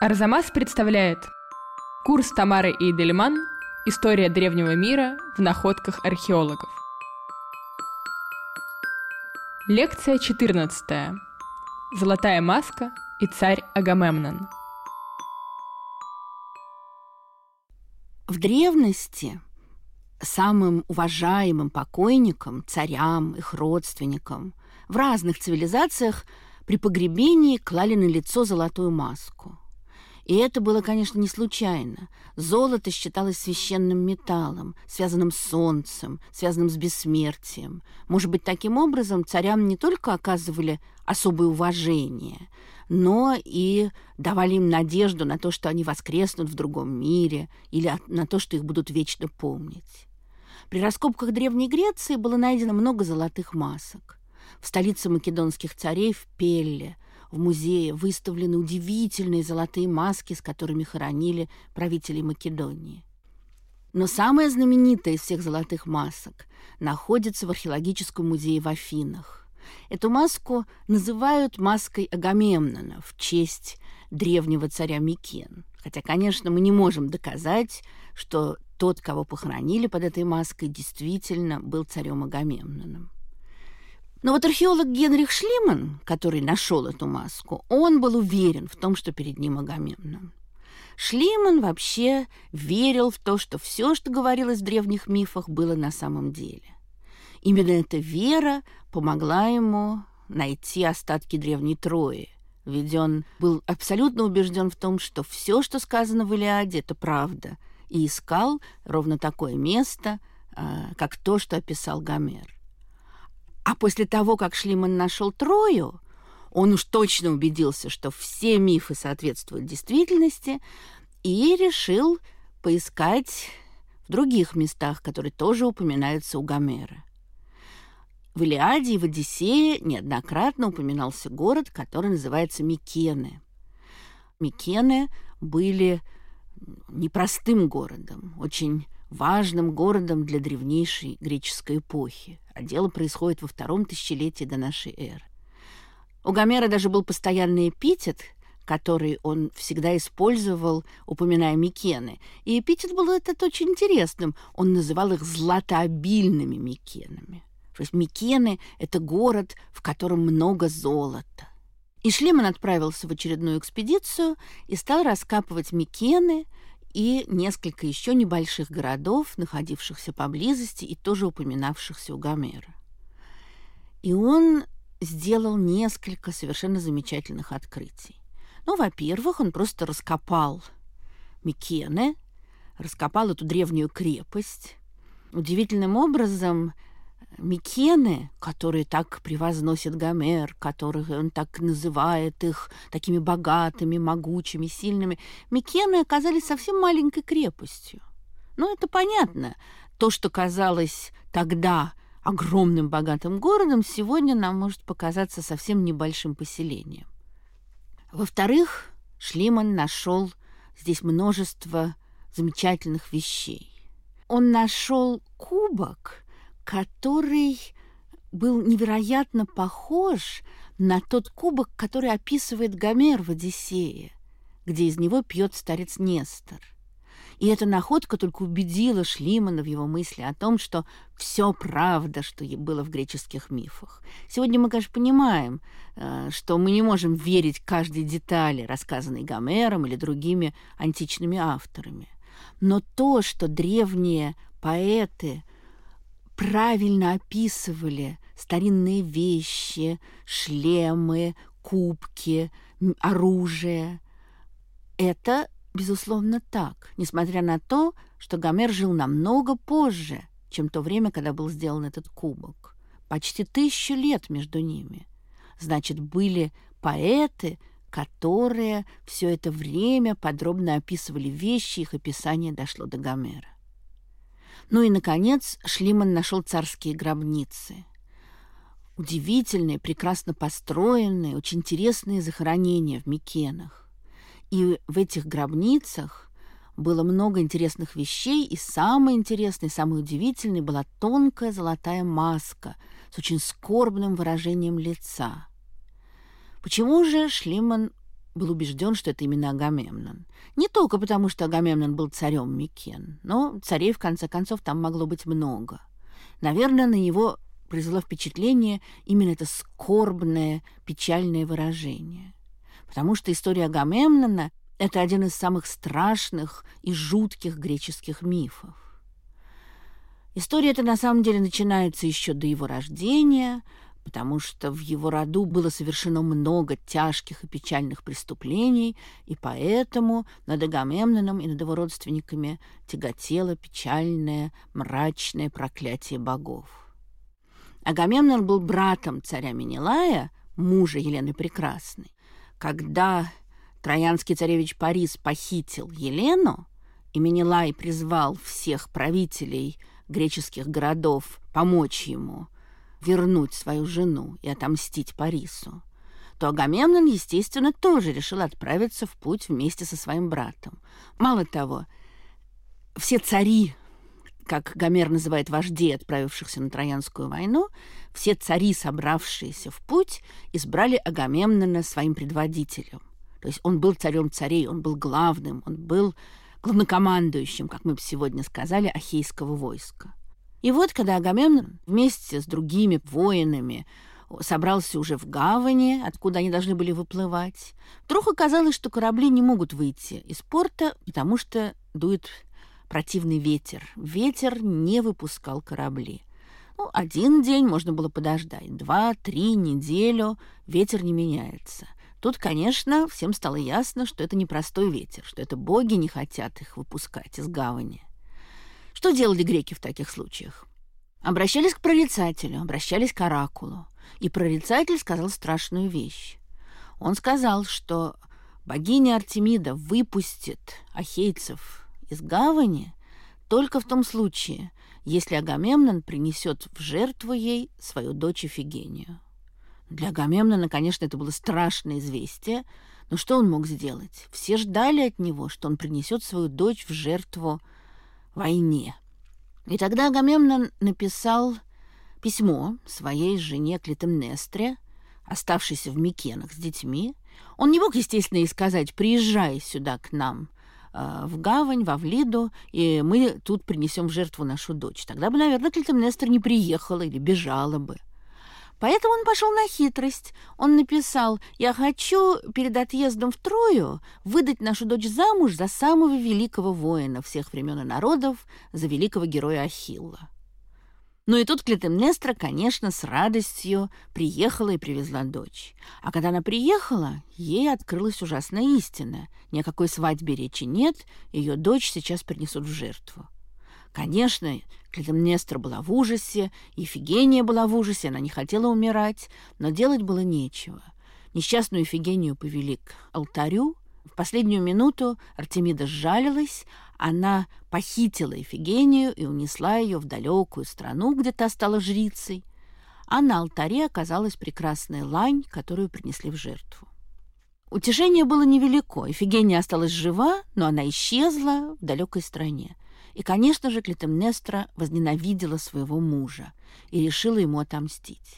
Арзамас представляет курс Тамары Эйдельман «История древнего мира в находках археологов». Лекция 14. Золотая маска и царь Агамемнон. В древности самым уважаемым покойникам, царям, их родственникам в разных цивилизациях при погребении клали на лицо золотую маску. И это было, конечно, не случайно. Золото считалось священным металлом, связанным с солнцем, связанным с бессмертием. Может быть, таким образом царям не только оказывали особое уважение, но и давали им надежду на то, что они воскреснут в другом мире, или на то, что их будут вечно помнить. При раскопках Древней Греции было найдено много золотых масок. В столице македонских царей, в Пелле, в музее выставлены удивительные золотые маски, с которыми хоронили правителей Македонии. Но самая знаменитая из всех золотых масок находится в археологическом музее в Афинах. Эту маску называют маской Агамемнона в честь древнего царя Микен. Хотя, конечно, мы не можем доказать, что тот, кого похоронили под этой маской, действительно был царем Агамемноном. Но вот археолог Генрих Шлиман, который нашел эту маску, он был уверен в том, что перед ним Агамемнон. Шлиман вообще верил в то, что все, что говорилось в древних мифах, было на самом деле. Именно эта вера помогла ему найти остатки древней Трои, ведь он был абсолютно убежден в том, что все, что сказано в Илиаде, это правда, и искал ровно такое место, как то, что описал Гомер. А после того, как Шлиман нашел Трою, он уж точно убедился, что все мифы соответствуют действительности, и решил поискать в других местах, которые тоже упоминаются у Гомера. В Илиаде и в Одиссее неоднократно упоминался город, который называется Микены. Микены были непростым городом, очень важным городом для древнейшей греческой эпохи, а дело происходит во втором тысячелетии до нашей эры. У Гомера даже был постоянный эпитет, который он всегда использовал, упоминая Микены. И эпитет был этот очень интересным. Он называл их златообильными Микенами. То есть Микены – это город, в котором много золота. И Шлиман отправился в очередную экспедицию и стал раскапывать Микены и несколько еще небольших городов, находившихся поблизости и тоже упоминавшихся у Гомера. И он сделал несколько совершенно замечательных открытий. Ну, во-первых, он просто раскопал Микены, раскопал эту древнюю крепость. Удивительным образом Микены, которые так превозносит Гомер, которых он так называет их такими богатыми, могучими, сильными, Микены оказались совсем маленькой крепостью. Ну, это понятно. То, что казалось тогда огромным богатым городом, сегодня нам может показаться совсем небольшим поселением. Во-вторых, Шлиман нашел здесь множество замечательных вещей. Он нашел кубок, который был невероятно похож на тот кубок, который описывает Гомер в «Одиссее», где из него пьет старец Нестор. И эта находка только убедила Шлимана в его мысли о том, что все правда, что было в греческих мифах. Сегодня мы, конечно, понимаем, что мы не можем верить каждой детали, рассказанной Гомером или другими античными авторами. Но то, что древние поэты правильно описывали старинные вещи, шлемы, кубки, оружие, это, безусловно, так, несмотря на то, что Гомер жил намного позже, чем то время, когда был сделан этот кубок. Почти 1000 лет между ними. Значит, были поэты, которые все это время подробно описывали вещи, их описание дошло до Гомера. Ну и, наконец, Шлиман нашел царские гробницы. Удивительные, прекрасно построенные, очень интересные захоронения в Микенах. И в этих гробницах было много интересных вещей, и самое интересное, самое удивительное была тонкая золотая маска с очень скорбным выражением лица. Почему же Шлиман был убежден, что это именно Агамемнон. Не только потому, что Агамемнон был царем Микен, но царей, в конце концов, там могло быть много. Наверное, на него произвело впечатление именно это скорбное, печальное выражение. Потому что история Агамемнона – это один из самых страшных и жутких греческих мифов. История эта на самом деле начинается еще до его рождения, потому что в его роду было совершено много тяжких и печальных преступлений, и поэтому над Агамемноном и над его родственниками тяготело печальное, мрачное проклятие богов. Агамемнон был братом царя Менелая, мужа Елены Прекрасной. Когда троянский царевич Парис похитил Елену, и Менелай призвал всех правителей греческих городов помочь ему вернуть свою жену и отомстить Парису, то Агамемнон, естественно, тоже решил отправиться в путь вместе со своим братом. Мало того, все цари, как Гомер называет вождей, отправившихся на Троянскую войну, все цари, собравшиеся в путь, избрали Агамемнона своим предводителем. То есть он был царем царей, он был главным, он был главнокомандующим, как мы бы сегодня сказали, ахейского войска. И вот, когда Агамемнон вместе с другими воинами собрался уже в гавани, откуда они должны были выплывать, вдруг оказалось, что корабли не могут выйти из порта, потому что дует противный ветер. Ветер не выпускал корабли. Один день можно было подождать, 2, 3, неделю ветер не меняется. Тут, конечно, всем стало ясно, что это не простой ветер, что это боги не хотят их выпускать из гавани. Что делали греки в таких случаях? Обращались к прорицателю, обращались к оракулу. И прорицатель сказал страшную вещь. Он сказал, что богиня Артемида выпустит ахейцев из гавани только в том случае, если Агамемнон принесет в жертву ей свою дочь Ифигению. Для Агамемнона, конечно, это было страшное известие, но что он мог сделать? Все ждали от него, что он принесет свою дочь в жертву войне. И тогда Агамемнон написал письмо своей жене Клитемнестре, оставшейся в Микенах с детьми. Он не мог, естественно, ей сказать: «Приезжай сюда к нам в гавань, в Авлиду, и мы тут принесем в жертву нашу дочь». Тогда бы, наверное, Клитемнестра не приехала или бежала бы. Поэтому он пошел на хитрость. Он написал: «Я хочу перед отъездом в Трою выдать нашу дочь замуж за самого великого воина всех времен и народов, за великого героя Ахилла». Ну и тут Клитемнестра, конечно, с радостью приехала и привезла дочь. А когда она приехала, ей открылась ужасная истина. Ни о какой свадьбе речи нет, ее дочь сейчас принесут в жертву. Конечно, Клитемнестра была в ужасе, Ифигения была в ужасе, она не хотела умирать, но делать было нечего. Несчастную Ифигению повели к алтарю. В последнюю минуту Артемида сжалилась, она похитила Ифигению и унесла ее в далекую страну, где та стала жрицей, а на алтаре оказалась прекрасная лань, которую принесли в жертву. Утешение было невелико. Ифигения осталась жива, но она исчезла в далекой стране. И, конечно же, Клитемнестра возненавидела своего мужа и решила ему отомстить.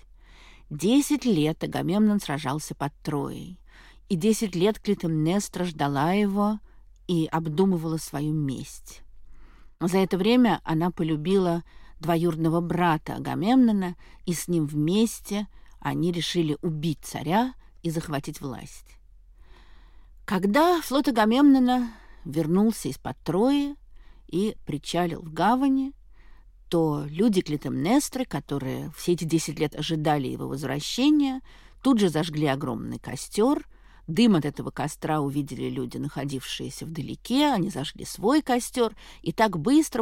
10 лет Агамемнон сражался под Троей, и 10 лет Клитемнестра ждала его и обдумывала свою месть. За это время она полюбила двоюродного брата Агамемнона, и с ним вместе они решили убить царя и захватить власть. Когда флот Агамемнона вернулся из-под Трои и причалил в гавани, то люди Клитемнестры, которые все эти 10 лет ожидали его возвращения, тут же зажгли огромный костер. Дым от этого костра увидели люди, находившиеся вдалеке, они зажгли свой костер, и так быстро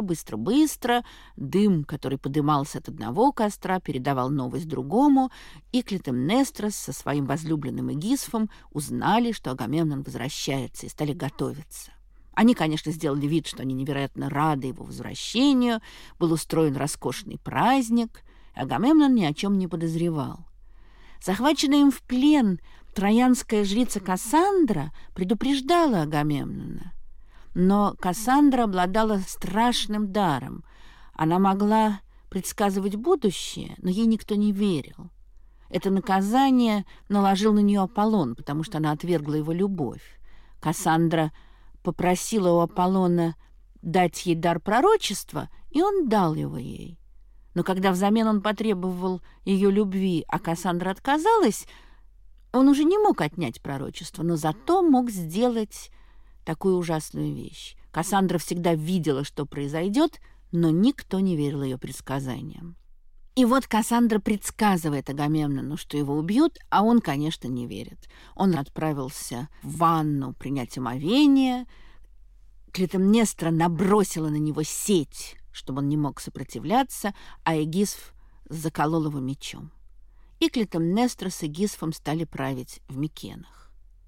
дым, который подымался от одного костра, передавал новость другому, и Клитемнестра со своим возлюбленным Эгисфом узнали, что Агамемнон возвращается, и стали готовиться. Они, конечно, сделали вид, что они невероятно рады его возвращению, был устроен роскошный праздник, Агамемнон ни о чем не подозревал. Захваченная им в плен троянская жрица Кассандра предупреждала Агамемнона. Но Кассандра обладала страшным даром. Она могла предсказывать будущее, но ей никто не верил. Это наказание наложил на нее Аполлон, потому что она отвергла его любовь. Кассандра попросила у Аполлона дать ей дар пророчества, и он дал его ей. Но когда взамен он потребовал ее любви, а Кассандра отказалась, он уже не мог отнять пророчество, но зато мог сделать такую ужасную вещь. Кассандра всегда видела, что произойдет, но никто не верил ее предсказаниям. И вот Кассандра предсказывает Агамемнону, что его убьют, а он, конечно, не верит. Он отправился в ванну принять омовение. Клитемнестра набросила на него сеть, чтобы он не мог сопротивляться, а Эгисф заколол его мечом. И Клитемнестра с Эгисфом стали править в Микенах.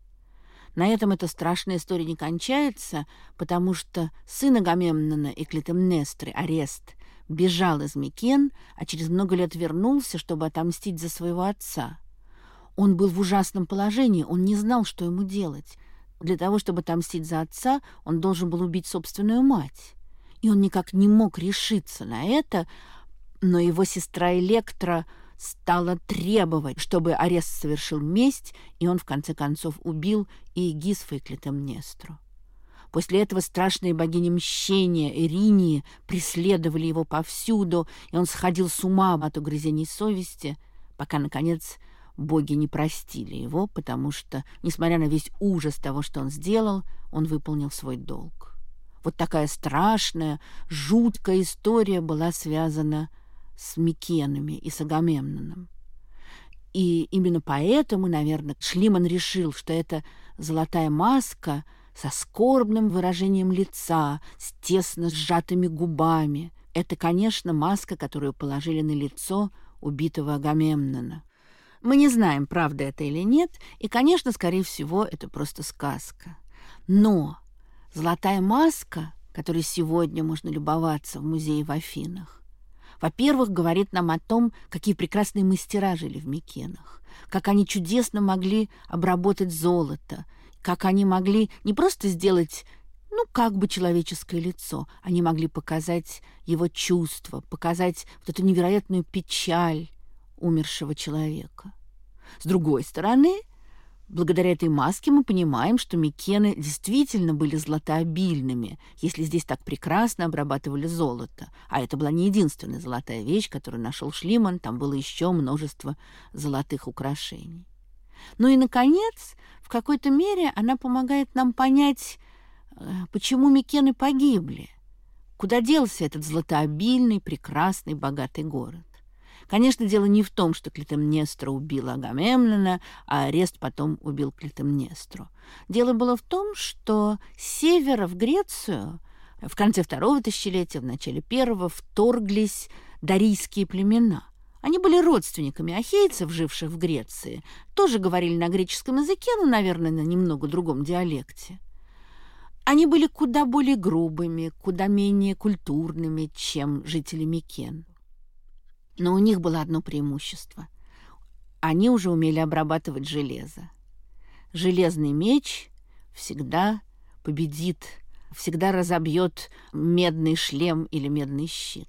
На этом эта страшная история не кончается, потому что сын Агамемнона и Клитемнестры, Орест, бежал из Микен, а через много лет вернулся, чтобы отомстить за своего отца. Он был в ужасном положении, он не знал, что ему делать. Для того, чтобы отомстить за отца, он должен был убить собственную мать. И он никак не мог решиться на это, но его сестра Электра стала требовать, чтобы Орест совершил месть, и он в конце концов убил и Эгисфа, и Клитемнестру. После этого страшные богини мщения Эринии преследовали его повсюду, и он сходил с ума от угрызений совести, пока, наконец, боги не простили его, потому что, несмотря на весь ужас того, что он сделал, он выполнил свой долг. Вот такая страшная, жуткая история была связана с Микенами и с Агамемноном. И именно поэтому, наверное, Шлиман решил, что эта золотая маска со скорбным выражением лица, с тесно сжатыми губами. Это, конечно, маска, которую положили на лицо убитого Агамемнона. Мы не знаем, правда это или нет, и, конечно, скорее всего, это просто сказка. Но золотая маска, которой сегодня можно любоваться в музее в Афинах, во-первых, говорит нам о том, какие прекрасные мастера жили в Микенах, как они чудесно могли обработать золото, как они могли не просто сделать, как бы человеческое лицо, они могли показать его чувства, показать вот эту невероятную печаль умершего человека. С другой стороны, благодаря этой маске мы понимаем, что Микены действительно были златообильными, если здесь так прекрасно обрабатывали золото. А это была не единственная золотая вещь, которую нашел Шлиман, там было еще множество золотых украшений. Ну и, наконец, в какой-то мере она помогает нам понять, почему Микены погибли, куда делся этот златообильный, прекрасный, богатый город. Конечно, дело не в том, что Клитемнестра убила Агамемнона, а Орест потом убил Клитемнестру. Дело было в том, что с севера в Грецию в конце второго тысячелетия, в начале первого вторглись дарийские племена. Они были родственниками ахейцев, живших в Греции, тоже говорили на греческом языке, но, наверное, на немного другом диалекте. Они были куда более грубыми, куда менее культурными, чем жители Микен. Но у них было одно преимущество. Они уже умели обрабатывать железо. Железный меч всегда победит, всегда разобьет медный шлем или медный щит.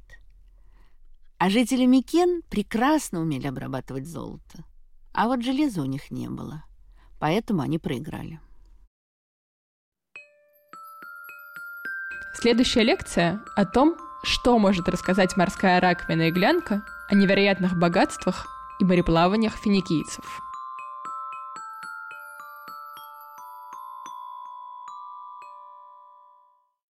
А жители Микен прекрасно умели обрабатывать золото. А вот железа у них не было. Поэтому они проиграли. Следующая лекция о том, что может рассказать морская раковина и глянка о невероятных богатствах и мореплаваниях финикийцев.